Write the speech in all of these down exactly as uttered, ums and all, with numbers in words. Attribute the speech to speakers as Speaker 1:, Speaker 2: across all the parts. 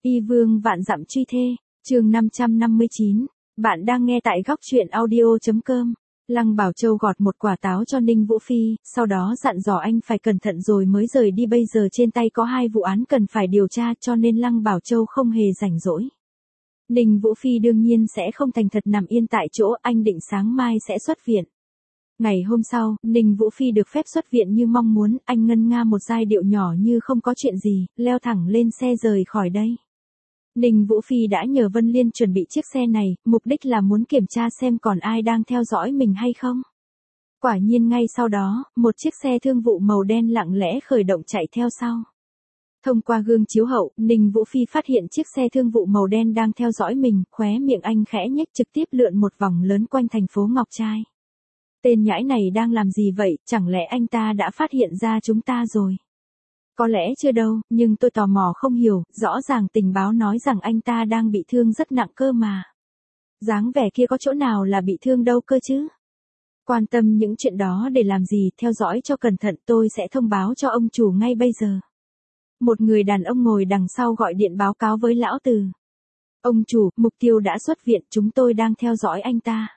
Speaker 1: Y vương vạn dặm truy thê, chương năm trăm năm mươi chín. Bạn đang nghe tại góc truyện audio.com. Lăng Bảo Châu gọt một quả táo cho Ninh Vũ Phi, sau đó dặn dò anh phải cẩn thận rồi mới rời đi. Bây giờ trên tay có hai vụ án cần phải điều tra, cho nên Lăng Bảo Châu không hề rảnh rỗi. Ninh Vũ Phi đương nhiên sẽ không thành thật nằm yên tại chỗ, anh định sáng mai sẽ xuất viện. Ngày hôm sau, Ninh Vũ Phi được phép xuất viện như mong muốn, anh ngân nga một giai điệu nhỏ như không có chuyện gì, leo thẳng lên xe rời khỏi đây. Ninh Vũ Phi đã nhờ Vân Liên chuẩn bị chiếc xe này, mục đích là muốn kiểm tra xem còn ai đang theo dõi mình hay không. Quả nhiên ngay sau đó, một chiếc xe thương vụ màu đen lặng lẽ khởi động chạy theo sau. Thông qua gương chiếu hậu, Ninh Vũ Phi phát hiện chiếc xe thương vụ màu đen đang theo dõi mình, khóe miệng anh khẽ nhếch, trực tiếp lượn một vòng lớn quanh thành phố Ngọc Trai. Tên nhãi này đang làm gì vậy, chẳng lẽ anh ta đã phát hiện ra chúng ta rồi? Có lẽ chưa đâu, nhưng tôi tò mò không hiểu, rõ ràng tình báo nói rằng anh ta đang bị thương rất nặng cơ mà. Dáng vẻ kia có chỗ nào là bị thương đâu cơ chứ? Quan tâm những chuyện đó để làm gì, theo dõi cho cẩn thận, tôi sẽ thông báo cho ông chủ ngay bây giờ. Một người đàn ông ngồi đằng sau gọi điện báo cáo với lão Từ. Ông chủ, mục tiêu đã xuất viện, chúng tôi đang theo dõi anh ta.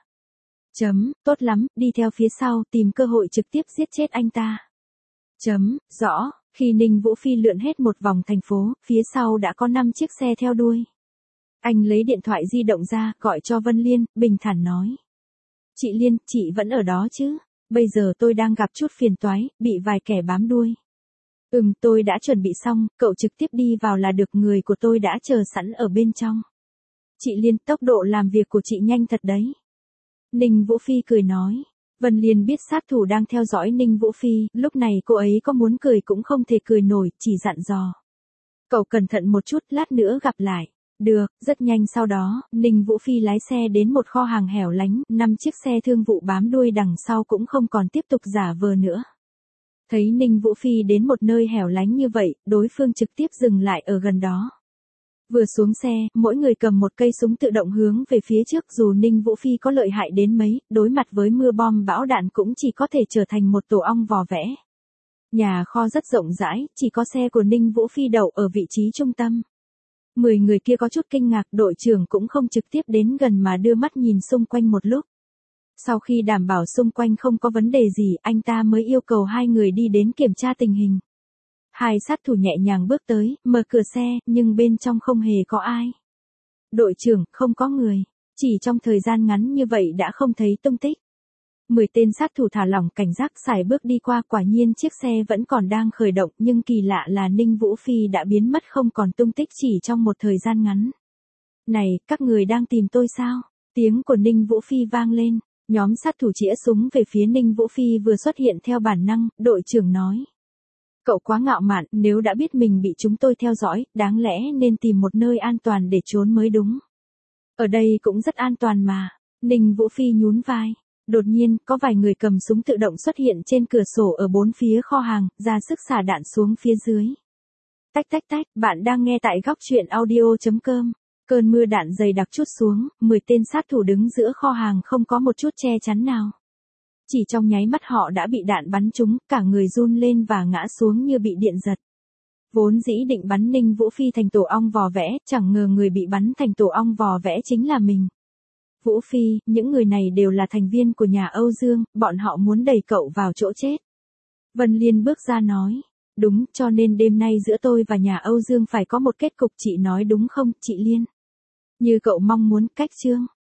Speaker 1: Chấm, tốt lắm, đi theo phía sau, tìm cơ hội trực tiếp giết chết anh ta. Chấm, rõ, khi Ninh Vũ Phi lượn hết một vòng thành phố, phía sau đã có năm chiếc xe theo đuôi. Anh lấy điện thoại di động ra, gọi cho Vân Liên, bình thản nói. Chị Liên, chị vẫn ở đó chứ? Bây giờ tôi đang gặp chút phiền toái, bị vài kẻ bám đuôi. Ừm, tôi đã chuẩn bị xong, cậu trực tiếp đi vào là được, người của tôi đã chờ sẵn ở bên trong. Chị Liên, tốc độ làm việc của chị nhanh thật đấy. Ninh Vũ Phi cười nói. Vân Liên biết sát thủ đang theo dõi Ninh Vũ Phi, lúc này cô ấy có muốn cười cũng không thể cười nổi, chỉ dặn dò. Cậu cẩn thận một chút, lát nữa gặp lại. Được, rất nhanh sau đó, Ninh Vũ Phi lái xe đến một kho hàng hẻo lánh, năm chiếc xe thương vụ bám đuôi đằng sau cũng không còn tiếp tục giả vờ nữa. Thấy Ninh Vũ Phi đến một nơi hẻo lánh như vậy, đối phương trực tiếp dừng lại ở gần đó. Vừa xuống xe, mỗi người cầm một cây súng tự động hướng về phía trước, dù Ninh Vũ Phi có lợi hại đến mấy, đối mặt với mưa bom bão đạn cũng chỉ có thể trở thành một tổ ong vò vẽ. Nhà kho rất rộng rãi, chỉ có xe của Ninh Vũ Phi đậu ở vị trí trung tâm. Mười người kia có chút kinh ngạc, đội trưởng cũng không trực tiếp đến gần mà đưa mắt nhìn xung quanh một lúc. Sau khi đảm bảo xung quanh không có vấn đề gì, anh ta mới yêu cầu hai người đi đến kiểm tra tình hình. Hai sát thủ nhẹ nhàng bước tới, mở cửa xe, nhưng bên trong không hề có ai. Đội trưởng, không có người. Chỉ trong thời gian ngắn như vậy đã không thấy tung tích. Mười tên sát thủ thả lỏng cảnh giác sải bước đi qua, quả nhiên chiếc xe vẫn còn đang khởi động, nhưng kỳ lạ là Ninh Vũ Phi đã biến mất không còn tung tích chỉ trong một thời gian ngắn. Này, các người đang tìm tôi sao? Tiếng của Ninh Vũ Phi vang lên. Nhóm sát thủ chĩa súng về phía Ninh Vũ Phi vừa xuất hiện theo bản năng, đội trưởng nói. Cậu quá ngạo mạn, nếu đã biết mình bị chúng tôi theo dõi, đáng lẽ nên tìm một nơi an toàn để trốn mới đúng. Ở đây cũng rất an toàn mà. Ninh Vũ Phi nhún vai. Đột nhiên, có vài người cầm súng tự động xuất hiện trên cửa sổ ở bốn phía kho hàng, ra sức xả đạn xuống phía dưới. Tách tách tách, bạn đang nghe tại góc truyện audio.com. Cơn mưa đạn dày đặc trút xuống, mười tên sát thủ đứng giữa kho hàng không có một chút che chắn nào. Chỉ trong nháy mắt họ đã bị đạn bắn trúng, cả người run lên và ngã xuống như bị điện giật. Vốn dĩ định bắn Ninh Vũ Phi thành tổ ong vò vẽ, chẳng ngờ người bị bắn thành tổ ong vò vẽ chính là mình. Vũ Phi, những người này đều là thành viên của nhà Âu Dương, bọn họ muốn đẩy cậu vào chỗ chết. Vân Liên bước ra nói. Đúng, cho nên đêm nay giữa tôi và nhà Âu Dương phải có một kết cục, chị nói đúng không, chị Liên? Như cậu mong muốn, cách chương.